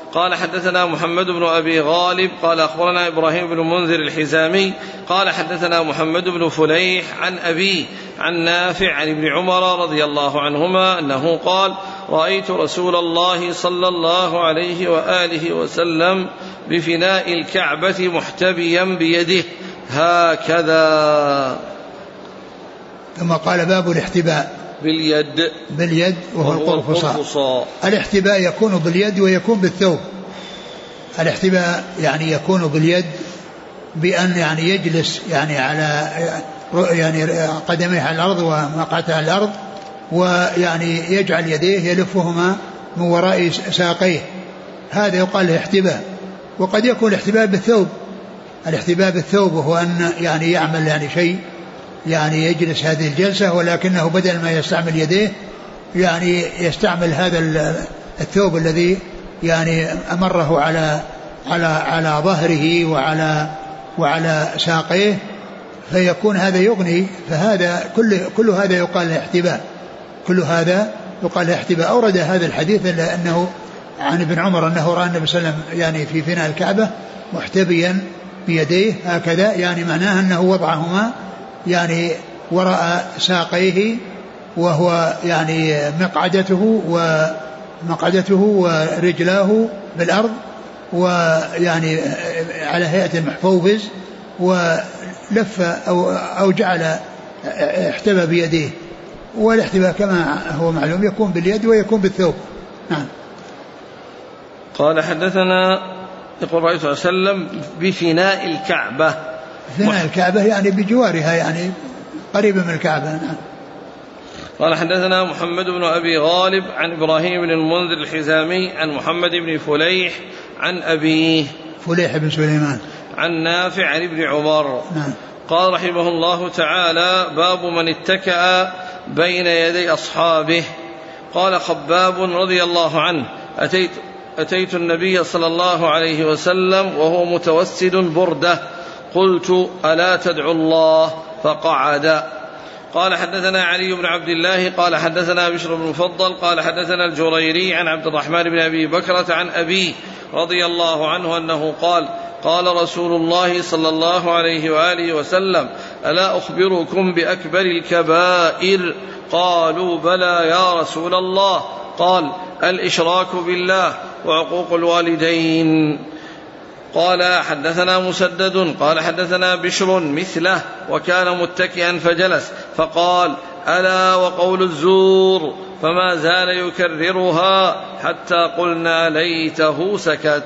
قال حدثنا محمد بن أبي غالب قال أخبرنا إبراهيم بن منذر الحزامي قال حدثنا محمد بن فليح عن أبيه عن نافع عن ابن عمر رضي الله عنهما أنه قال رأيت رسول الله صلى الله عليه وآله وسلم بفناء الكعبة محتبيا بيده هكذا. ثم قال باب الاحتباء باليد وهو القرفصاء. الاحتباء يكون باليد ويكون بالثوب. الاحتباء يعني يكون باليد بأن يعني يجلس يعني على يعني قدميه على الأرض ومقعته على الأرض ويعني يجعل يديه يلفهما من وراء ساقيه، هذا يقال له احتباء. وقد يكون الاحتباء بالثوب. الاحتباء بالثوب هو أن يعني يعمل يعني شيء يعني يجلس هذه الجلسة ولكنه بدل ما يستعمل يديه يعني يستعمل هذا الثوب الذي يعني أمره على ظهره وعلى ساقيه، فيكون هذا يغني. فهذا كل هذا يقال له احتباء. كل هذا يقال له احتباء. أورد هذا الحديث أنه عن ابن عمر أنه رأى النبي صلى الله عليه وسلم يعني في فناء الكعبة محتبيا بيديه هكذا، يعني معناه أنه وضعهما يعني وراء ساقيه وهو يعني مقعدته ورجلاه بالأرض ويعني على هيئة المحفوظ، ولف أو جعل احتبى بيديه. والاحتباء كما هو معلوم يكون باليد ويكون بالثوب. نعم. قال حدثنا يقول رأيت صلى الله عليه وسلم بفناء الكعبة. فناء الكعبة يعني بجوارها يعني قريبة من الكعبة. نعم. قال حدثنا محمد بن أبي غالب عن إبراهيم بن المنذر الحزامي عن محمد بن فليح عن أبيه فليح بن سليمان عن نافع عن ابن عمر. نعم. قال رحمه الله تعالى باب من اتكأ بين يدي أصحابه. قال خباب رضي الله عنه أتيت النبي صلى الله عليه وسلم وهو متوسد بردة قلت ألا تدعو الله فقعد. قال حدثنا علي بن عبد الله قال حدثنا بشر بن المفضل قال حدثنا الجريري عن عبد الرحمن بن أبي بكرة عن أبيه رضي الله عنه أنه قال قال رسول الله صلى الله عليه وآله وسلم ألا أخبركم بأكبر الكبائر؟ قالوا بلى يا رسول الله. قال الإشراك بالله وعقوق الوالدين. قال حدثنا مسدد قال حدثنا بشر مثله وكان متكئا فجلس فقال ألا وقول الزور، فما زال يكررها حتى قلنا ليته سكت.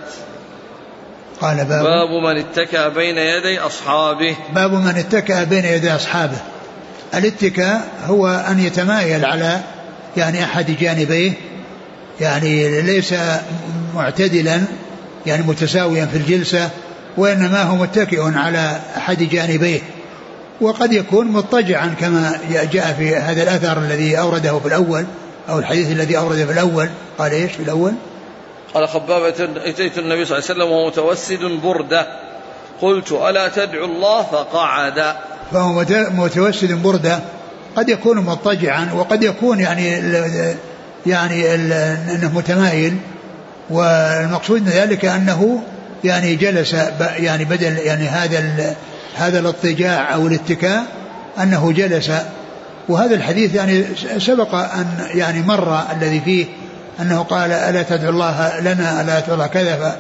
قال باب من اتكأ بين يدي أصحابه. باب من اتكأ بين يدي أصحابه. الاتكاء هو أن يتمايل على يعني أحد جانبيه، يعني ليس معتدلا يعني متساويا في الجلسة، وإنما هو متكئ على أحد جانبيه. وقد يكون مضطجعا كما جاء في هذا الأثر الذي أورده في الأول أو الحديث الذي أورده في الأول. قال إيش في الأول؟ قال خباب أتيت النبي صلى الله عليه وسلم وهو متوسد بردة قلت ألا تدعو الله فقعد. فهو متوسد بردة قد يكون مضطجعا وقد يكون يعني أنه متمايل، والمقصود من ذلك أنه يعني جلس يعني بدل يعني هذا الاضطجاع أو الاتكاء أنه جلس. وهذا الحديث يعني سبق أن يعني مر الذي فيه أنه قال ألا تدعو الله لنا ألا تدعو الله كذا،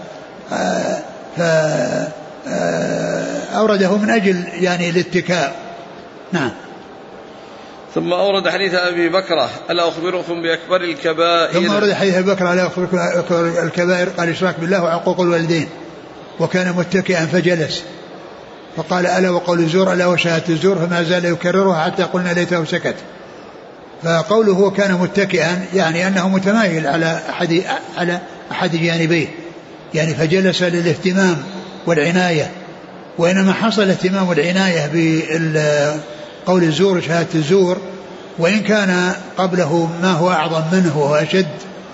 فأورده من أجل يعني الاتكاء. نعم. ثم أورد حديث أبي بكرة ألا أخبركم بأكبر الكبائر. ثم أورد حديث أبي بكرة ألا أخبركم بأكبر الكبائر قال الإشراك بالله وعقوق الوالدين، وكان متكئا فجلس فقال ألا وقول الزور ألا وشهادة الزور، فما زال يكررها حتى قلنا ليته سكت. فقوله هو كان متكئا يعني أنه متمايل على أحد جانبيه يعني، فجلس للاهتمام والعناية. وإنما حصل اهتمام والعناية بقول الزور وشهادة الزور، وإن كان قبله ما هو أعظم منه وهو أشد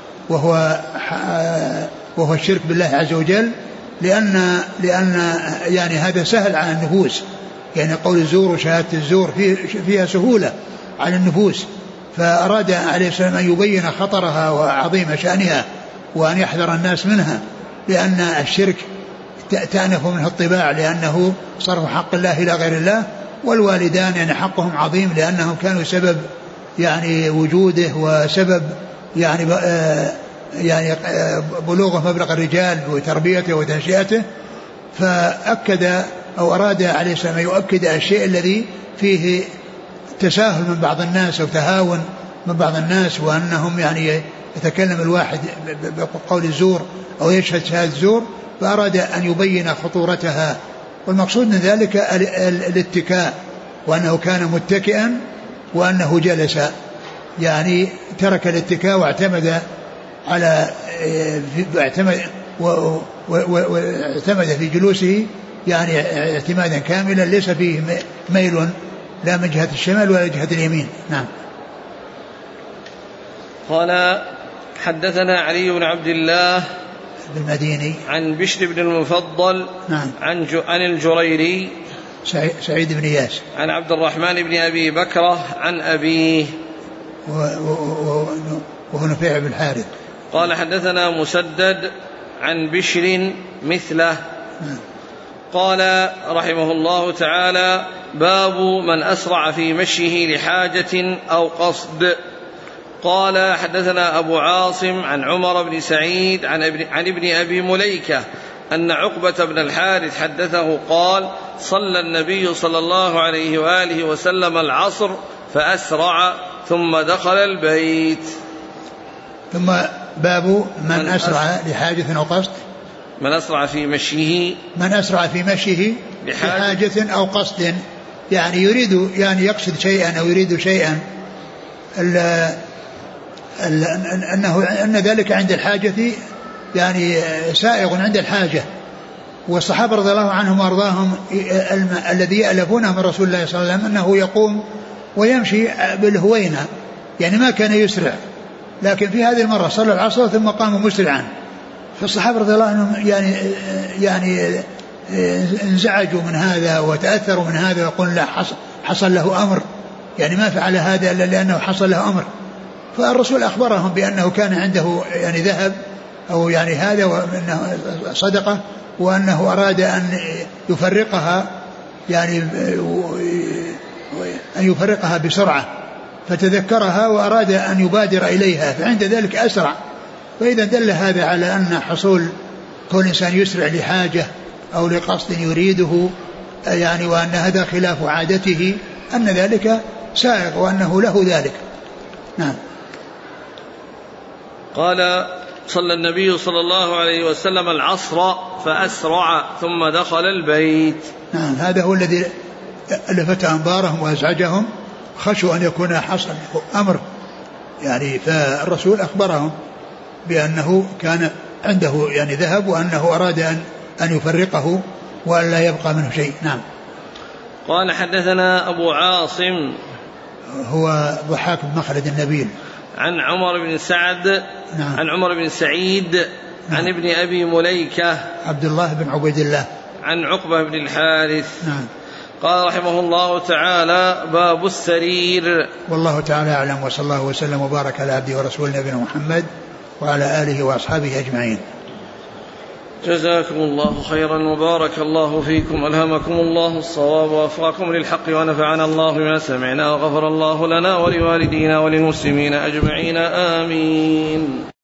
وهو الشرك بالله عز وجل، لأن يعني هذا سهل على النفوس، يعني قول الزور وشهادة الزور فيها سهولة على النفوس. فأراد عليه السلام أن يبين خطرها وعظيم شأنها وأن يحذر الناس منها، لأن الشرك تأنف منه الطباع لأنه صرف حق الله إلى غير الله، والوالدان يعني حقهم عظيم لأنهم كانوا سبب يعني وجوده وسبب يعني بلوغه مبلغ الرجال وتربيته وتنشئته. فأكد أو أراد عليه السلام يؤكد الشيء الذي فيه تساهل من بعض الناس أو تهاون من بعض الناس، وأنهم يعني يتكلم الواحد بقول الزور أو يشهد شهادة زور، فأراد أن يبين خطورتها. والمقصود من ذلك الاتكاء، وأنه كان متكئا وأنه جلس، يعني ترك الاتكاء واعتمد على واعتمد في جلوسه يعني اعتمادا كاملا ليس فيه ميل لا من جهة الشمال ولا جهة اليمين. نعم. قال حدثنا علي بن عبد الله المديني عن بشر بن المفضل نعم. عن الجريري سعيد بن إياس عن عبد الرحمن بن أبي بكرة عن أبيه وهو نفيع بن الحارث. قال حدثنا مسدد عن بشر مثله. قال رحمه الله تعالى: باب من أسرع في مشيه لحاجة أو قصد. قال حدثنا أبو عاصم عن عمر بن سعيد عن ابن أبي مليكة أن عقبة بن الحارث حدثه قال: صلى النبي صلى الله عليه وآله وسلم العصر فأسرع ثم دخل البيت. ثم باب من أسرع لحاجة أو قصد. من أسرع في مشيه، من أسرع في مشيه لحاجة أو قصد، يعني يريد يعني يقصد شيئا أو يريد شيئا، أن ذلك عند الحاجة يعني سائغ عند الحاجة. والصحابة رضي الله عنهم وارضاهم الذي يألفونه من رسول الله صلى الله عليه وسلم أنه يقوم ويمشي بالهوينة، يعني ما كان يسرع، لكن في هذه المرة صلى العصر ثم قام مسرعا. فالصحابة رضي الله عنهم يعني انزعجوا من هذا وتأثروا من هذا، ويقول لا حصل له أمر، يعني ما فعل هذا إلا لأنه حصل له أمر. فالرسول أخبرهم بأنه كان عنده يعني ذهب أو يعني هذا وأنه صدقة، وأنه أراد أن يفرقها يعني أن يفرقها بسرعة، فتذكرها وأراد أن يبادر إليها، فعند ذلك أسرع. فإذا دل هذا على أن حصول كل إنسان يسرع لحاجة أو لقصد يريده يعني وأن هذا خلاف عادته، أن ذلك سائغ وأنه له ذلك. نعم. قال: صلى النبي صلى الله عليه وسلم العصر فأسرع ثم دخل البيت. نعم، هذا هو الذي لفت أنظارهم وأزعجهم، خشوا أن يكون حصل أمر يعني. فالرسول أخبرهم بأنه كان عنده يعني ذهب، وأنه أراد أن يفرقه وأن لا يبقى منه شيء. نعم. قال حدثنا أبو عاصم هو ضحاك بن مخلد النبيل عن عمر بن سعد نعم. عن عمر بن سعيد نعم. عن ابن أبي مليكة عبد الله بن عبيد الله عن عقبة بن الحارث. نعم. قال رحمه الله تعالى: باب السرير. والله تعالى أعلم، وصلى الله وسلم وبارك على عبده ورسوله نبينا محمد وعلى آله وأصحابه أجمعين. جزاكم الله خيرا وبارك الله فيكم، ألهمكم الله الصواب ووفقكم للحق ونفعنا الله بما سمعنا وغفر الله لنا ولوالدينا وللمسلمين أجمعين، آمين.